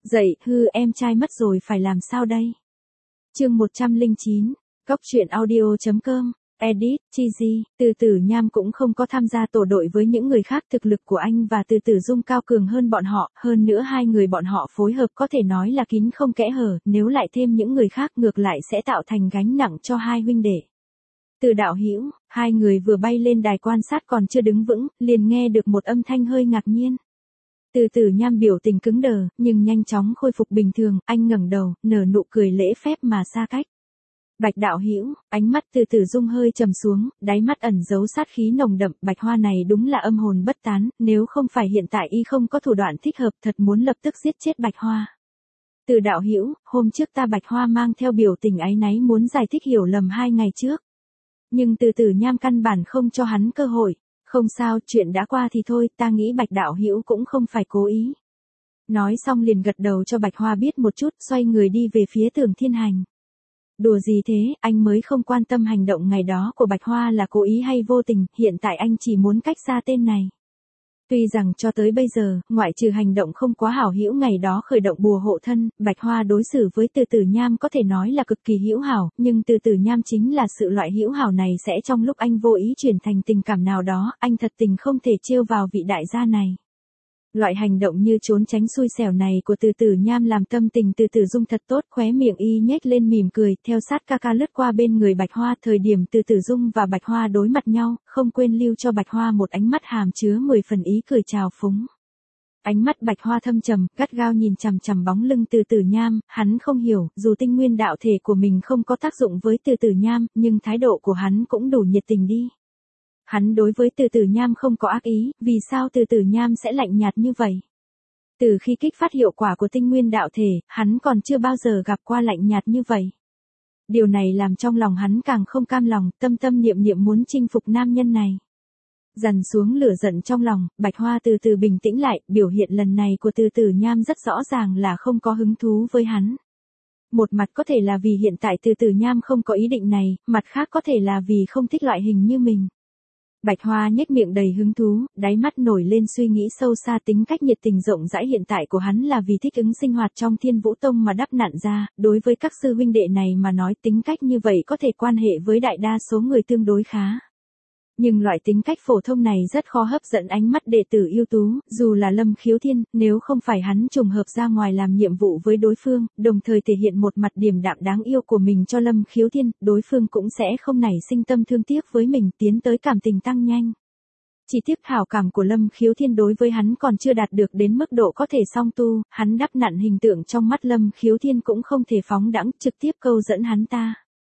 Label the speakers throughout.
Speaker 1: Dậy, em trai mất rồi phải làm sao đây? Chương 109, Góc truyện audio.com, edit, cheesy, Từ Tử Nham cũng không có tham gia tổ đội với những người khác, thực lực của anh và Từ Tử Dung cao cường hơn bọn họ, hơn nữa hai người bọn họ phối hợp có thể nói là kín không kẽ hở, nếu lại thêm những người khác ngược lại sẽ tạo thành gánh nặng cho hai huynh đệ. Từ Đạo Hữu, hai người vừa bay lên đài quan sát còn chưa đứng vững, liền nghe được một âm thanh hơi ngạc nhiên. Từ Tử Nham biểu tình cứng đờ, nhưng nhanh chóng khôi phục bình thường, anh ngẩng đầu, nở nụ cười lễ phép mà xa cách. Bạch Đạo Hữu, ánh mắt Từ Tử Dung hơi trầm xuống, đáy mắt ẩn giấu sát khí nồng đậm, Bạch Hoa này đúng là âm hồn bất tán, nếu không phải hiện tại y không có thủ đoạn thích hợp, thật muốn lập tức giết chết Bạch Hoa. Từ Đạo Hữu, hôm trước ta Bạch Hoa mang theo biểu tình áy náy muốn giải thích hiểu lầm 2 ngày trước. Nhưng Từ Tử Nham căn bản không cho hắn cơ hội. Không sao, chuyện đã qua thì thôi, ta nghĩ Bạch Đạo Hữu cũng không phải cố ý. Nói xong liền gật đầu cho Bạch Hoa biết một chút, xoay người đi về phía Tưởng Thiên Hành. Đùa gì thế, anh mới không quan tâm hành động ngày đó của Bạch Hoa là cố ý hay vô tình, hiện tại anh chỉ muốn cách xa tên này. Tuy rằng cho tới bây giờ, ngoại trừ hành động không quá hảo hữu ngày đó khởi động bùa hộ thân, Bạch Hoa đối xử với Từ Tử Nham có thể nói là cực kỳ hữu hảo, nhưng Từ Tử Nham chính là sự loại hữu hảo này sẽ trong lúc anh vô ý chuyển thành tình cảm nào đó, anh thật tình không thể trêu vào vị đại gia này. Loại hành động như trốn tránh xui xẻo này của Từ Tử Nham làm tâm tình Từ Tử Dung thật tốt, khóe miệng y nhếch lên mỉm cười, theo sát ca ca lướt qua bên người Bạch Hoa, thời điểm Từ Tử Dung và Bạch Hoa đối mặt nhau, không quên lưu cho Bạch Hoa một ánh mắt hàm chứa 10 phần ý cười trào phúng. Ánh mắt Bạch Hoa thâm trầm, gắt gao nhìn chằm chằm bóng lưng Từ Tử Nham, hắn không hiểu, dù tinh nguyên đạo thể của mình không có tác dụng với Từ Tử Nham, nhưng thái độ của hắn cũng đủ nhiệt tình đi. Hắn đối với Từ Tử Nham không có ác ý, vì sao Từ Tử Nham sẽ lạnh nhạt như vậy? Từ khi kích phát hiệu quả của tinh nguyên đạo thể, hắn còn chưa bao giờ gặp qua lạnh nhạt như vậy. Điều này làm trong lòng hắn càng không cam lòng, tâm tâm niệm niệm muốn chinh phục nam nhân này. Dằn xuống lửa giận trong lòng, Bạch Hoa từ từ bình tĩnh lại, biểu hiện lần này của Từ Tử Nham rất rõ ràng là không có hứng thú với hắn. Một mặt có thể là vì hiện tại Từ Tử Nham không có ý định này, mặt khác có thể là vì không thích loại hình như mình. Bạch Hoa nhếch miệng đầy hứng thú, đáy mắt nổi lên suy nghĩ sâu xa, tính cách nhiệt tình rộng rãi hiện tại của hắn là vì thích ứng sinh hoạt trong Thiên Vũ Tông mà đắp nặn ra, đối với các sư huynh đệ này mà nói tính cách như vậy có thể quan hệ với đại đa số người tương đối khá. Nhưng loại tính cách phổ thông này rất khó hấp dẫn ánh mắt đệ tử ưu tú, dù là Lâm Khiếu Thiên, nếu không phải hắn trùng hợp ra ngoài làm nhiệm vụ với đối phương, đồng thời thể hiện một mặt điềm đạm đáng yêu của mình cho Lâm Khiếu Thiên, đối phương cũng sẽ không nảy sinh tâm thương tiếc với mình, tiến tới cảm tình tăng nhanh. Chỉ tiếc hảo cảm của Lâm Khiếu Thiên đối với hắn còn chưa đạt được đến mức độ có thể song tu, hắn đắp nặn hình tượng trong mắt Lâm Khiếu Thiên cũng không thể phóng đãng, trực tiếp câu dẫn hắn ta.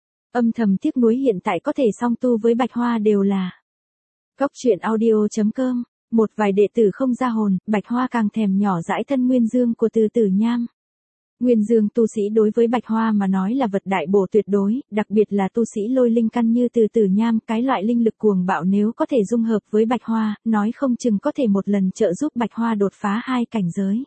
Speaker 1: Âm thầm tiếc nuối hiện tại có thể song tu với Bạch Hoa đều là Góc truyện audio.com, một vài đệ tử không ra hồn, Bạch Hoa càng thèm nhỏ dãi thân Nguyên Dương của Từ Tử Nham. Nguyên Dương tu sĩ đối với Bạch Hoa mà nói là vật đại bổ tuyệt đối, đặc biệt là tu sĩ lôi linh căn như Từ Tử Nham, cái loại linh lực cuồng bạo nếu có thể dung hợp với Bạch Hoa, nói không chừng có thể một lần trợ giúp Bạch Hoa đột phá 2 cảnh giới.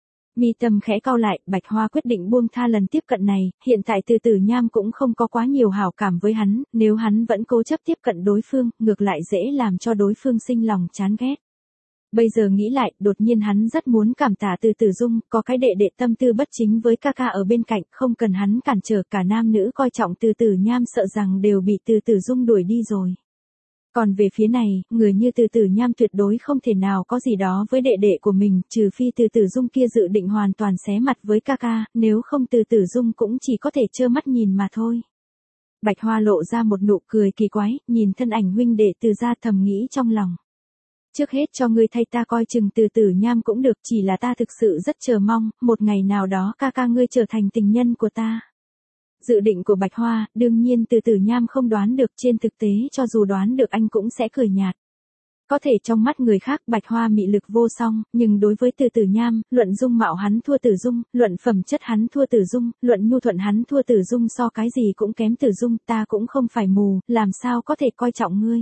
Speaker 1: Mi tâm khẽ cau lại, Bạch Hoa quyết định buông tha lần tiếp cận này, hiện tại Từ Tử Nham cũng không có quá nhiều hảo cảm với hắn, nếu hắn vẫn cố chấp tiếp cận đối phương, ngược lại dễ làm cho đối phương sinh lòng chán ghét. Bây giờ nghĩ lại, đột nhiên hắn rất muốn cảm tạ Từ Tử Dung, có cái đệ đệ tâm tư bất chính với ca ca ở bên cạnh, không cần hắn cản trở, cả nam nữ coi trọng Từ Tử Nham sợ rằng đều bị Từ Tử Dung đuổi đi rồi. Còn về phía này, người như Từ Tử Nham tuyệt đối không thể nào có gì đó với đệ đệ của mình, trừ phi Từ Tử Dung kia dự định hoàn toàn xé mặt với ca ca, nếu không Từ Tử Dung cũng chỉ có thể trơ mắt nhìn mà thôi. Bạch Hoa lộ ra một nụ cười kỳ quái, nhìn thân ảnh huynh đệ Từ gia thầm nghĩ trong lòng. Trước hết cho ngươi thay ta coi chừng Từ Tử Nham cũng được, chỉ là ta thực sự rất chờ mong, một ngày nào đó ca ca ngươi trở thành tình nhân của ta. Dự định của Bạch Hoa, đương nhiên Từ Tử Nham không đoán được, trên thực tế cho dù đoán được anh cũng sẽ cười nhạt. Có thể trong mắt người khác Bạch Hoa mị lực vô song, nhưng đối với Từ Tử Nham, luận dung mạo hắn thua Tử Dung, luận phẩm chất hắn thua Tử Dung, luận nhu thuận hắn thua Tử Dung, so cái gì cũng kém Tử Dung, ta cũng không phải mù, làm sao có thể coi trọng ngươi.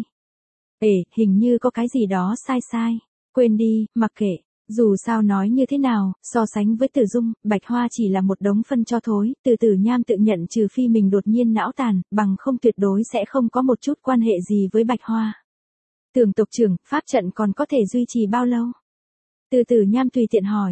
Speaker 1: Hình như có cái gì đó sai sai, quên đi, mặc kệ. Dù sao nói như thế nào, so sánh với Tử Dung, Bạch Hoa chỉ là một đống phân cho thối, Từ Tử Nham tự nhận trừ phi mình đột nhiên não tàn, bằng không tuyệt đối sẽ không có một chút quan hệ gì với Bạch Hoa. Tưởng tộc trưởng, pháp trận còn có thể duy trì bao lâu? Từ Tử Nham tùy tiện hỏi,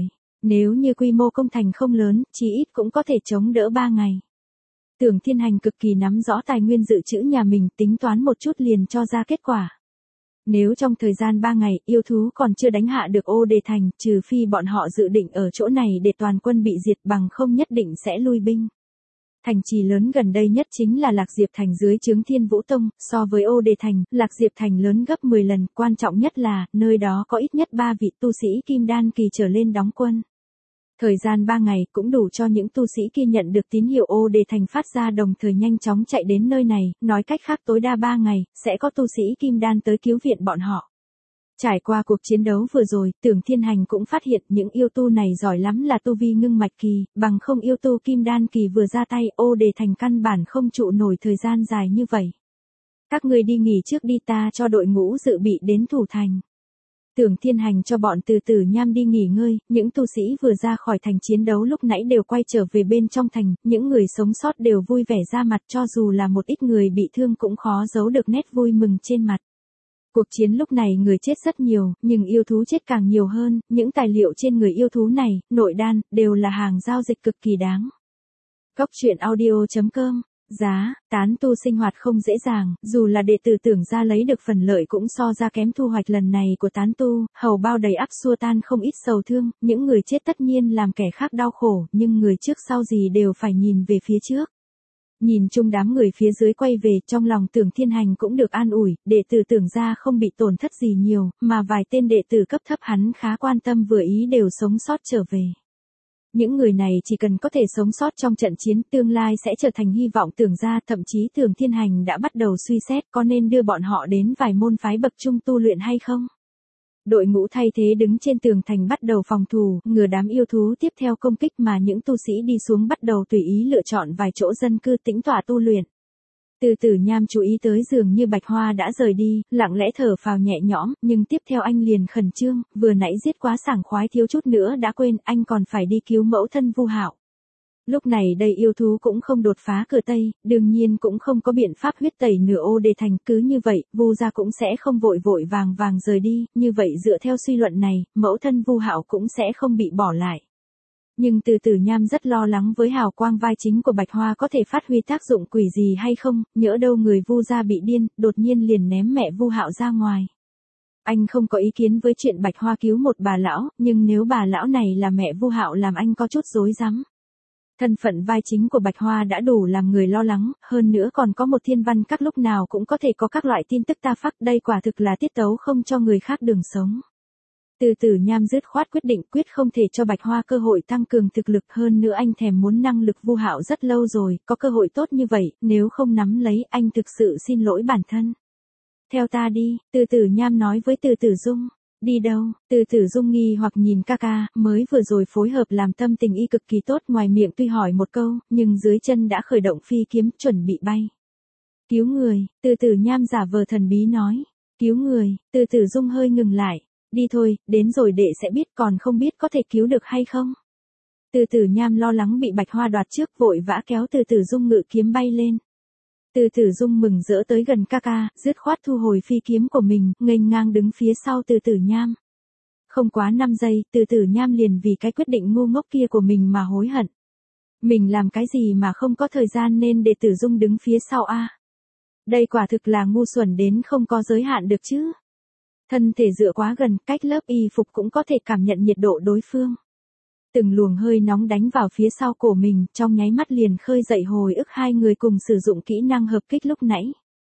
Speaker 1: Nếu như quy mô công thành không lớn, chí ít cũng có thể chống đỡ 3 ngày. Tưởng Thiên Hành cực kỳ nắm rõ tài nguyên dự trữ nhà mình, tính toán một chút liền cho ra kết quả. Nếu trong thời gian 3 ngày, yêu thú còn chưa đánh hạ được Ô Đề Thành, trừ phi bọn họ dự định ở chỗ này để toàn quân bị diệt, bằng không nhất định sẽ lui binh. Thành trì lớn gần đây nhất chính là Lạc Diệp Thành dưới trướng Thiên Vũ Tông, so với Ô Đề Thành, Lạc Diệp Thành lớn gấp 10 lần, quan trọng nhất là, nơi đó có ít nhất 3 vị tu sĩ Kim Đan kỳ trở lên đóng quân. Thời gian 3 ngày cũng đủ cho những tu sĩ kia nhận được tín hiệu Ô Đề Thành phát ra, đồng thời nhanh chóng chạy đến nơi này, nói cách khác tối đa 3 ngày, sẽ có tu sĩ Kim Đan tới cứu viện bọn họ. Trải qua cuộc chiến đấu vừa rồi, Tưởng Thiên Hành cũng phát hiện những yêu tu này giỏi lắm là tu vi ngưng mạch kỳ, bằng không yêu tu Kim Đan kỳ vừa ra tay, Ô Đề Thành căn bản không trụ nổi thời gian dài như vậy. Các ngươi đi nghỉ trước đi, ta cho đội ngũ dự bị đến thủ thành. Tưởng Thiên Hành cho bọn Từ Tử Nham đi nghỉ ngơi, những tu sĩ vừa ra khỏi thành chiến đấu lúc nãy đều quay trở về bên trong thành, những người sống sót đều vui vẻ ra mặt, cho dù là một ít người bị thương cũng khó giấu được nét vui mừng trên mặt. Cuộc chiến lúc này người chết rất nhiều, nhưng yêu thú chết càng nhiều hơn, những tài liệu trên người yêu thú này, nội đan, đều là hàng giao dịch cực kỳ đáng. Góc truyện audio.com. Giá, tán tu sinh hoạt không dễ dàng, dù là đệ tử Tưởng gia lấy được phần lợi cũng so ra kém, thu hoạch lần này của tán tu, hầu bao đầy ắp xua tan không ít sầu thương, những người chết tất nhiên làm kẻ khác đau khổ, nhưng người trước sau gì đều phải nhìn về phía trước. Nhìn chung đám người phía dưới quay về, trong lòng Tưởng Thiên Hành cũng được an ủi, đệ tử Tưởng gia không bị tổn thất gì nhiều, mà vài tên đệ tử cấp thấp hắn khá quan tâm vừa ý đều sống sót trở về. Những người này chỉ cần có thể sống sót trong trận chiến, tương lai sẽ trở thành hy vọng Tưởng gia, thậm chí Tưởng Thiên Hành đã bắt đầu suy xét có nên đưa bọn họ đến vài môn phái bậc trung tu luyện hay không. Đội ngũ thay thế đứng trên tường thành bắt đầu phòng thủ, ngừa đám yêu thú tiếp theo công kích, mà những tu sĩ đi xuống bắt đầu tùy ý lựa chọn vài chỗ dân cư tĩnh tọa tu luyện. Từ Tử Nham chú ý tới dường như Bạch Hoa đã rời đi, lặng lẽ thở phào nhẹ nhõm, nhưng tiếp theo anh liền khẩn trương, vừa nãy giết quá sảng khoái thiếu chút nữa đã quên, anh còn phải đi cứu mẫu thân Vu Hạo. Lúc này đây yêu thú cũng không đột phá cửa Tây, đương nhiên cũng không có biện pháp huyết tẩy nửa Ô Đề Thành, cứ như vậy, Vu gia cũng sẽ không vội vội vàng rời đi, như vậy dựa theo suy luận này, mẫu thân Vu Hạo cũng sẽ không bị bỏ lại. Nhưng Từ Tử Nham rất lo lắng với hào quang vai chính của Bạch Hoa có thể phát huy tác dụng quỷ gì hay không, nhỡ đâu người Vu gia bị điên, đột nhiên liền ném mẹ Vu Hạo ra ngoài. Anh không có ý kiến với chuyện Bạch Hoa cứu một bà lão, nhưng nếu bà lão này là mẹ Vu Hạo làm anh có chút rối rắm. Thân phận vai chính của Bạch Hoa đã đủ làm người lo lắng, hơn nữa còn có một thiên văn các lúc nào cũng có thể có các loại tin tức ta phát, đây quả thực là tiết tấu không cho người khác đường sống. Từ Tử Nham dứt khoát quyết định quyết không thể cho Bạch Hoa cơ hội tăng cường thực lực, hơn nữa anh thèm muốn năng lực Vu Hạo rất lâu rồi, có cơ hội tốt như vậy, nếu không nắm lấy, anh thực sự xin lỗi bản thân. Theo ta đi, Từ Tử Nham nói với Từ Tử Dung. Đi đâu? Từ Tử Dung nghi hoặc nhìn ca ca, mới vừa rồi phối hợp làm tâm tình y cực kỳ tốt, ngoài miệng tuy hỏi một câu, nhưng dưới chân đã khởi động phi kiếm chuẩn bị bay. Cứu người, Từ Tử Nham giả vờ thần bí nói. Cứu người, Từ Tử Dung hơi ngừng lại. Đi thôi, đến rồi đệ sẽ biết, còn không biết có thể cứu được hay không. Từ Tử Nham lo lắng bị Bạch Hoa đoạt trước, vội vã kéo Từ Tử Dung ngự kiếm bay lên. Từ Tử Dung mừng rỡ tới gần ca ca, dứt khoát thu hồi phi kiếm của mình, nghênh ngang đứng phía sau Từ Tử Nham. Không quá 5 giây, Từ Tử Nham liền vì cái quyết định ngu ngốc kia của mình mà hối hận. Mình làm cái gì mà không có thời gian nên để Tử Dung đứng phía sau a? Đây quả thực là ngu xuẩn đến không có giới hạn được chứ. Thân thể dựa quá gần, cách lớp y phục cũng có thể cảm nhận nhiệt độ đối phương. Từng luồng hơi nóng đánh vào phía sau cổ mình, trong nháy mắt liền khơi dậy hồi ức hai người cùng sử dụng kỹ năng hợp kích lúc nãy.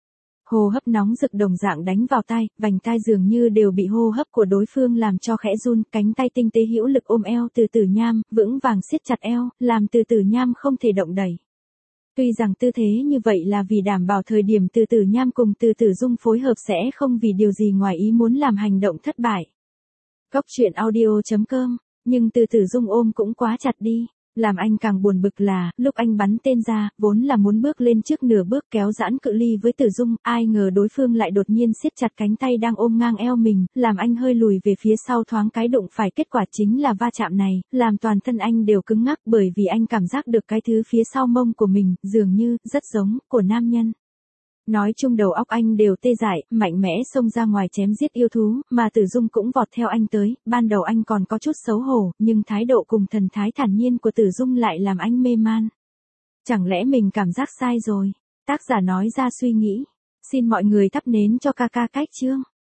Speaker 1: Hô hấp nóng rực đồng dạng đánh vào tai, vành tai dường như đều bị hô hấp của đối phương làm cho khẽ run, cánh tay tinh tế hữu lực ôm eo Từ Tử Nham, vững vàng siết chặt eo, làm Từ Tử Nham không thể động đẩy. Tuy rằng tư thế như vậy là vì đảm bảo thời điểm Từ Tử Nham cùng Từ Tử Dung phối hợp sẽ không vì điều gì ngoài ý muốn làm hành động thất bại. Góc truyện audio.com, nhưng Từ Tử Dung ôm cũng quá chặt đi. Làm anh càng buồn bực là, lúc anh bắn tên ra, vốn là muốn bước lên trước nửa bước kéo giãn cự ly với Tử Dung, ai ngờ đối phương lại đột nhiên siết chặt cánh tay đang ôm ngang eo mình, làm anh hơi lùi về phía sau thoáng cái đụng phải, kết quả chính là va chạm này, làm toàn thân anh đều cứng ngắc bởi vì anh cảm giác được cái thứ phía sau mông của mình, dường như, rất giống, của nam nhân. Nói chung đầu óc anh đều tê dại, mạnh mẽ xông ra ngoài chém giết yêu thú, mà Tử Dung cũng vọt theo anh tới, ban đầu anh còn có chút xấu hổ, nhưng thái độ cùng thần thái thản nhiên của Tử Dung lại làm anh mê man. Chẳng lẽ mình cảm giác sai rồi? Tác giả nói ra suy nghĩ. Xin mọi người thắp nến cho ca ca cách chương.